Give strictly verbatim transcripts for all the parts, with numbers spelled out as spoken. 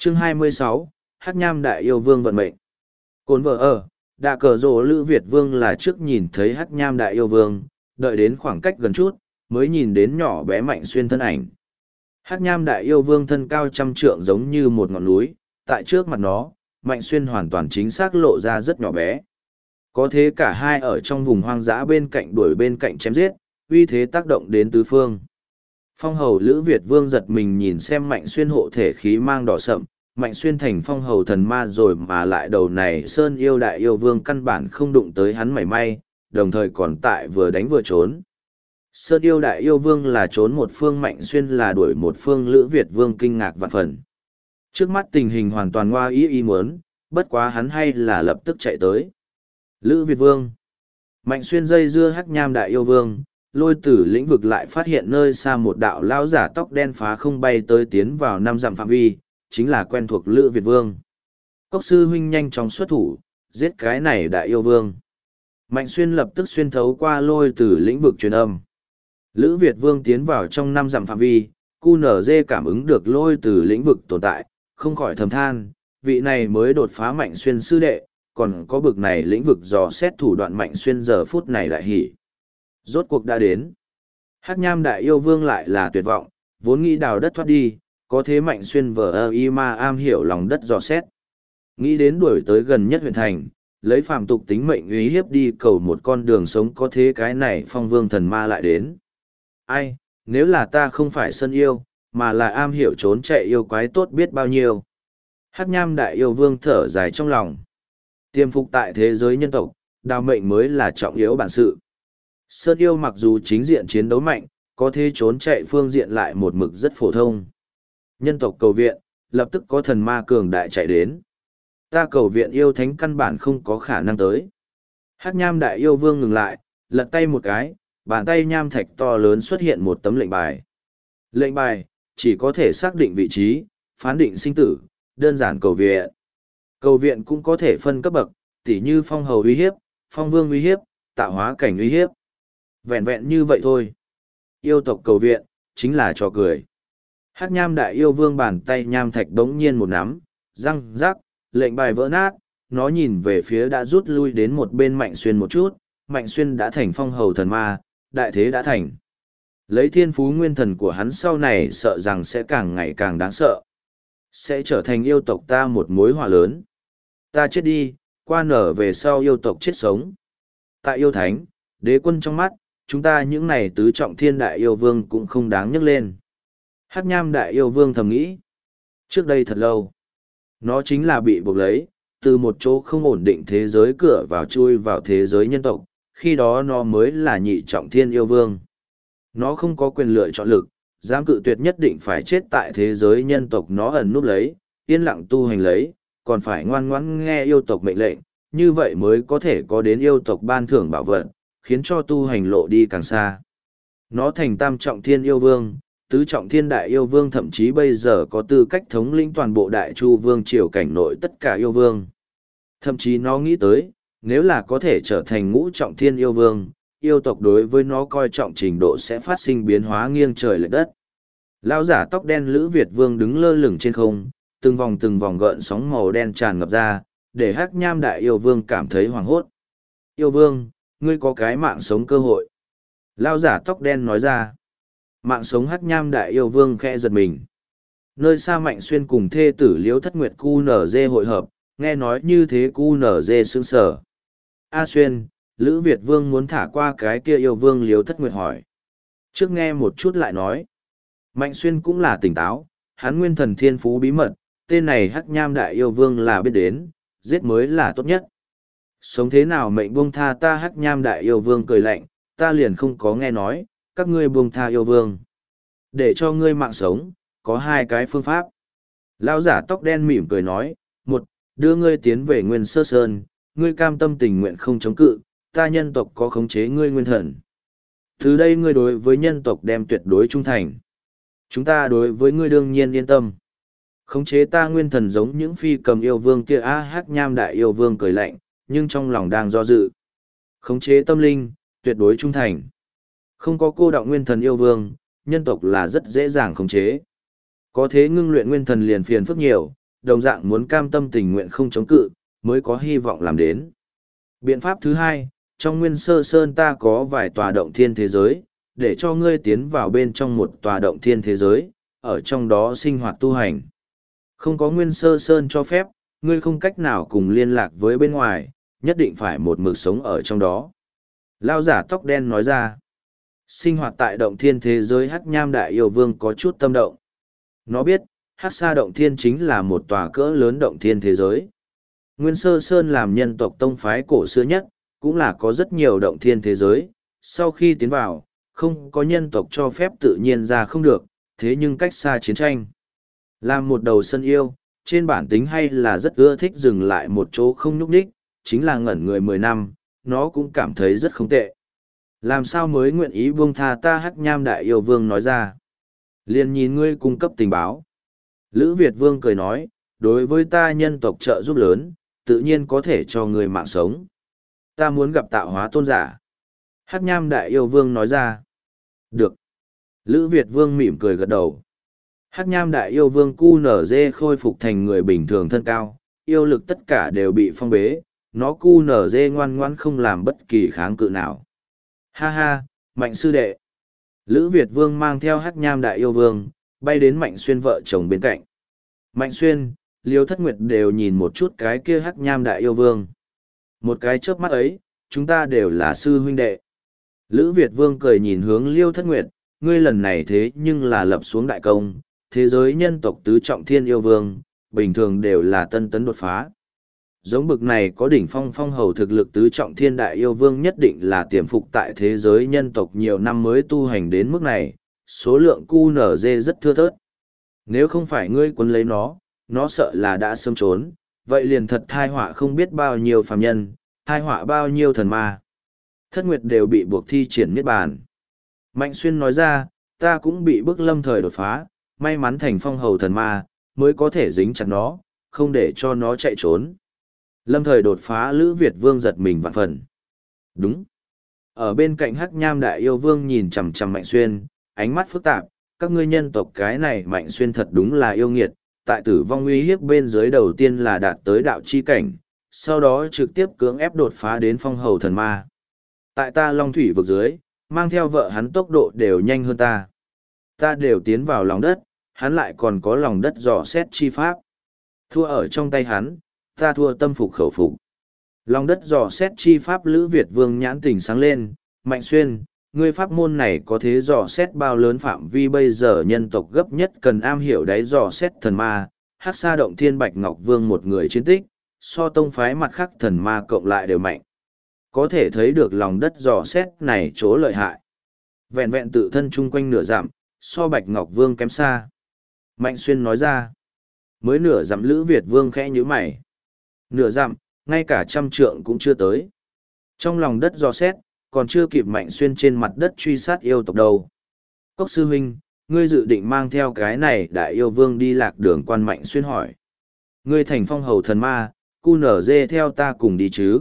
Chương hai mươi sáu, Hắc Nham Đại Yêu Vương vận mệnh. Cồn vợ ở, đạ cờ rồ Lữ Việt Vương là trước nhìn thấy Hắc Nham Đại Yêu Vương, đợi đến khoảng cách gần chút, mới nhìn đến nhỏ bé Mạnh Xuyên thân ảnh. Hắc Nham Đại Yêu Vương thân cao trăm trượng giống như một ngọn núi, tại trước mặt nó, Mạnh Xuyên hoàn toàn chính xác lộ ra rất nhỏ bé. Có thế cả hai ở trong vùng hoang dã bên cạnh đuổi bên cạnh chém giết, uy thế tác động đến tứ phương. Phong hầu Lữ Việt Vương giật mình nhìn xem Mạnh Xuyên hộ thể khí mang đỏ sậm, Mạnh Xuyên thành phong hầu thần ma rồi mà lại đầu này Sơn Yêu Đại Yêu Vương căn bản không đụng tới hắn mảy may, đồng thời còn tại vừa đánh vừa trốn. Sơn Yêu Đại Yêu Vương là trốn một phương, Mạnh Xuyên là đuổi một phương. Lữ Việt Vương kinh ngạc vạn phần. Trước mắt tình hình hoàn toàn ngoa ý ý muốn, bất quá hắn hay là lập tức chạy tới. Lữ Việt Vương. Mạnh Xuyên dây dưa Hắc Nham Đại Yêu Vương, lôi tử lĩnh vực lại phát hiện nơi xa một đạo lão giả tóc đen phá không bay tới tiến vào năm dặm phạm vi, chính là quen thuộc Lữ Việt Vương. Cốc sư huynh nhanh chóng xuất thủ, giết cái này Đại Yêu Vương. Mạnh Xuyên lập tức xuyên thấu qua lôi tử lĩnh vực truyền âm. Lữ Việt Vương tiến vào trong năm dặm phạm vi, cu nở dê cảm ứng được lôi tử lĩnh vực tồn tại, không khỏi thầm than, vị này mới đột phá Mạnh Xuyên sư đệ, còn có bực này lĩnh vực dò xét thủ đoạn Mạnh Xuyên giờ phút này đại hỉ. Rốt cuộc đã đến. Hắc Nham Đại Yêu Vương lại là tuyệt vọng, vốn nghĩ đào đất thoát đi, có thế Mạnh Xuyên vờ ơ y ma am hiểu lòng đất dò xét. Nghĩ đến đuổi tới gần nhất huyện thành, lấy phàm tục tính mệnh uy hiếp đi cầu một con đường sống, có thế cái này phong vương thần ma lại đến. Ai, nếu là ta không phải Sơn Yêu, mà là am hiểu trốn chạy yêu quái tốt biết bao nhiêu. Hắc Nham Đại Yêu Vương thở dài trong lòng. Tiềm phục tại thế giới nhân tộc, đào mệnh mới là trọng yếu bản sự. Sơn Yêu mặc dù chính diện chiến đấu mạnh, có thể trốn chạy phương diện lại một mực rất phổ thông. Nhân tộc cầu viện, lập tức có thần ma cường đại chạy đến. Ta cầu viện yêu thánh căn bản không có khả năng tới. Hắc Nham Đại Yêu Vương ngừng lại, lật tay một cái, bàn tay nham thạch to lớn xuất hiện một tấm lệnh bài. Lệnh bài, chỉ có thể xác định vị trí, phán định sinh tử, đơn giản cầu viện. Cầu viện cũng có thể phân cấp bậc, tỉ như phong hầu uy hiếp, phong vương uy hiếp, tạo hóa cảnh uy hiếp. Vẹn vẹn như vậy thôi. Yêu tộc cầu viện, chính là trò cười. Hắc Nham Đại Yêu Vương bàn tay nham thạch đống nhiên một nắm, răng rắc, lệnh bài vỡ nát, nó nhìn về phía đã rút lui đến một bên Mạnh Xuyên một chút, Mạnh Xuyên đã thành phong hầu thần ma, đại thế đã thành. Lấy thiên phú nguyên thần của hắn sau này sợ rằng sẽ càng ngày càng đáng sợ. Sẽ trở thành yêu tộc ta một mối họa lớn. Ta chết đi, qua nở về sau yêu tộc chết sống. Tại yêu thánh, đế quân trong mắt, chúng ta những này tứ trọng thiên đại yêu vương cũng không đáng nhắc lên. Hắc Nham Đại Yêu Vương thầm nghĩ. Trước đây thật lâu, nó chính là bị buộc lấy, từ một chỗ không ổn định thế giới cửa vào chui vào thế giới nhân tộc, khi đó nó mới là nhị trọng thiên yêu vương. Nó không có quyền lựa chọn lực, dám cự tuyệt nhất định phải chết tại thế giới nhân tộc, nó ẩn núp lấy, yên lặng tu hành lấy, còn phải ngoan ngoãn nghe yêu tộc mệnh lệnh, như vậy mới có thể có đến yêu tộc ban thưởng bảo vật, khiến cho tu hành lộ đi càng xa. Nó thành tam trọng thiên yêu vương, tứ trọng thiên đại yêu vương, thậm chí bây giờ có tư cách thống lĩnh toàn bộ đại chu vương triều cảnh nội tất cả yêu vương. Thậm chí nó nghĩ tới, nếu là có thể trở thành ngũ trọng thiên yêu vương, yêu tộc đối với nó coi trọng trình độ sẽ phát sinh biến hóa nghiêng trời lệch đất. Lão giả tóc đen Lữ Việt Vương đứng lơ lửng trên không, từng vòng từng vòng gợn sóng màu đen tràn ngập ra, để Hắc Nham Đại Yêu Vương cảm thấy hoảng hốt. Yêu Vương, ngươi có cái mạng sống cơ hội. Lão giả tóc đen nói ra. Mạng sống. Hắc Nham Đại Yêu Vương khẽ giật mình. Nơi xa Mạnh Xuyên cùng thê tử Liễu Thất Nguyệt cu nở dê hội hợp, nghe nói như thế cu nở dê sững sờ. A Xuyên, Lữ Việt Vương muốn thả qua cái kia yêu vương. Liễu Thất Nguyệt hỏi. Trước nghe một chút lại nói. Mạnh Xuyên cũng là tỉnh táo, hắn nguyên thần thiên phú bí mật, tên này Hắc Nham Đại Yêu Vương là biết đến, giết mới là tốt nhất. Sống thế nào mệnh buông tha ta? Hắc Nham Đại Yêu Vương cười lạnh, ta liền không có nghe nói, các ngươi buông tha yêu vương. Để cho ngươi mạng sống, có hai cái phương pháp. Lão giả tóc đen mỉm cười nói, một, đưa ngươi tiến về Nguyên Sơ Sơn, ngươi cam tâm tình nguyện không chống cự, ta nhân tộc có khống chế ngươi nguyên thần. Từ đây ngươi đối với nhân tộc đem tuyệt đối trung thành. Chúng ta đối với ngươi đương nhiên yên tâm. Khống chế ta nguyên thần giống những phi cầm yêu vương kia. A Hắc Nham Đại Yêu Vương cười lạnh, nhưng trong lòng đang do dự. Khống chế tâm linh, tuyệt đối trung thành. Không có cô đọng nguyên thần yêu vương, nhân tộc là rất dễ dàng khống chế. Có thế ngưng luyện nguyên thần liền phiền phức nhiều, đồng dạng muốn cam tâm tình nguyện không chống cự, mới có hy vọng làm đến. Biện pháp thứ hai, trong Nguyên Sơ Sơn ta có vài tòa động thiên thế giới, để cho ngươi tiến vào bên trong một tòa động thiên thế giới, ở trong đó sinh hoạt tu hành. Không có Nguyên Sơ Sơn cho phép, ngươi không cách nào cùng liên lạc với bên ngoài, nhất định phải một mực sống ở trong đó. Lao giả tóc đen nói ra, sinh hoạt tại động thiên thế giới Hắc Nham Đại Yêu Vương có chút tâm động. Nó biết, Hắc Sa Động Thiên chính là một tòa cỡ lớn động thiên thế giới. Nguyên Sơ Sơn làm nhân tộc tông phái cổ xưa nhất, cũng là có rất nhiều động thiên thế giới. Sau khi tiến vào, không có nhân tộc cho phép tự nhiên ra không được, thế nhưng cách xa chiến tranh. Làm một đầu sân yêu, trên bản tính hay là rất ưa thích dừng lại một chỗ không nhúc nhích, chính là ngẩn người mười năm, nó cũng cảm thấy rất không tệ. Làm sao mới nguyện ý buông tha ta Hắc Nham Đại Yêu Vương nói ra. Liền nhìn ngươi cung cấp tình báo. Lữ Việt Vương cười nói, đối với ta nhân tộc trợ giúp lớn, tự nhiên có thể cho ngươi mạng sống. Ta muốn gặp tạo hóa tôn giả. Hắc Nham Đại Yêu Vương nói ra. Được. Lữ Việt Vương mỉm cười gật đầu. Hắc Nham Đại Yêu Vương cu nở dê khôi phục thành người bình thường thân cao, yêu lực tất cả đều bị phong bế, nó cu nở dê ngoan ngoãn không làm bất kỳ kháng cự nào. Ha ha, Mạnh sư đệ. Lữ Việt Vương mang theo Hắc Nham Đại Yêu Vương, bay đến Mạnh Xuyên vợ chồng bên cạnh. Mạnh Xuyên, Liêu Thất Nguyệt đều nhìn một chút cái kia Hắc Nham Đại Yêu Vương. Một cái chớp mắt ấy, chúng ta đều là sư huynh đệ. Lữ Việt Vương cười nhìn hướng Liêu Thất Nguyệt, ngươi lần này thế nhưng là lập xuống đại công, thế giới nhân tộc tứ trọng thiên yêu vương, bình thường đều là tân tấn đột phá. Giống bực này có đỉnh phong phong hầu thực lực tứ trọng thiên đại yêu vương nhất định là tiềm phục tại thế giới nhân tộc nhiều năm mới tu hành đến mức này, số lượng cu nở dê rất thưa thớt. Nếu không phải ngươi quấn lấy nó, nó sợ là đã sớm trốn, vậy liền thật thai họa không biết bao nhiêu phàm nhân, thai họa bao nhiêu thần ma. Thất Nguyệt đều bị buộc thi triển niết bàn. Mạnh Xuyên nói ra, ta cũng bị bức lâm thời đột phá, may mắn thành phong hầu thần ma, mới có thể dính chặt nó, không để cho nó chạy trốn. Lâm thời đột phá Lữ Việt Vương giật mình vạn phần. Đúng. Ở bên cạnh Hắc Nham Đại Yêu Vương nhìn chằm chằm Mạnh Xuyên, ánh mắt phức tạp, các ngươi nhân tộc cái này Mạnh Xuyên thật đúng là yêu nghiệt, tại tử vong uy hiếp bên dưới đầu tiên là đạt tới đạo chi cảnh, sau đó trực tiếp cưỡng ép đột phá đến phong hầu thần ma. Tại ta Long Thủy vực dưới, mang theo vợ hắn tốc độ đều nhanh hơn ta. Ta đều tiến vào lòng đất, hắn lại còn có lòng đất dò xét chi pháp. Thua ở trong tay hắn, ta thua tâm phục khẩu phục. Lòng đất dò xét chi pháp Lữ Việt Vương nhãn tỉnh sáng lên, Mạnh Xuyên, ngươi pháp môn này có thế dò xét bao lớn phạm vi bây giờ nhân tộc gấp nhất cần am hiểu đáy dò xét thần ma, Hắc Sa Động Thiên Bạch Ngọc Vương một người chiến tích, so tông phái mặt khác thần ma cộng lại đều mạnh. Có thể thấy được lòng đất dò xét này chỗ lợi hại. Vẹn vẹn tự thân chung quanh nửa dặm, so Bạch Ngọc Vương kém xa. Mạnh Xuyên nói ra, mới nửa dặm Lữ Việt Vương khẽ nhíu mày. Nửa dặm, ngay cả trăm trượng cũng chưa tới. Trong lòng đất dò xét, còn chưa kịp Mạnh Xuyên trên mặt đất truy sát yêu tộc đầu. Cốc sư huynh, ngươi dự định mang theo cái này đại yêu vương đi lạc đường quan Mạnh Xuyên hỏi. Ngươi thành phong hầu thần ma, cu nở dê theo ta cùng đi chứ.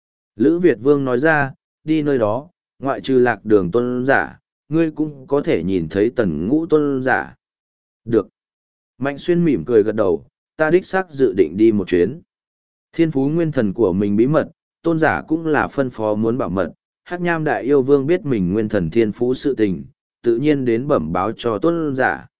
Lữ Việt Vương nói ra, đi nơi đó, ngoại trừ lạc đường tôn giả, ngươi cũng có thể nhìn thấy tần ngũ tôn giả. Được. Mạnh Xuyên mỉm cười gật đầu, ta đích xác dự định đi một chuyến. Thiên phú nguyên thần của mình bí mật, tôn giả cũng là phân phó muốn bảo mật. Hắc Nham Đại Yêu Vương biết mình nguyên thần thiên phú sự tình, tự nhiên đến bẩm báo cho tôn giả.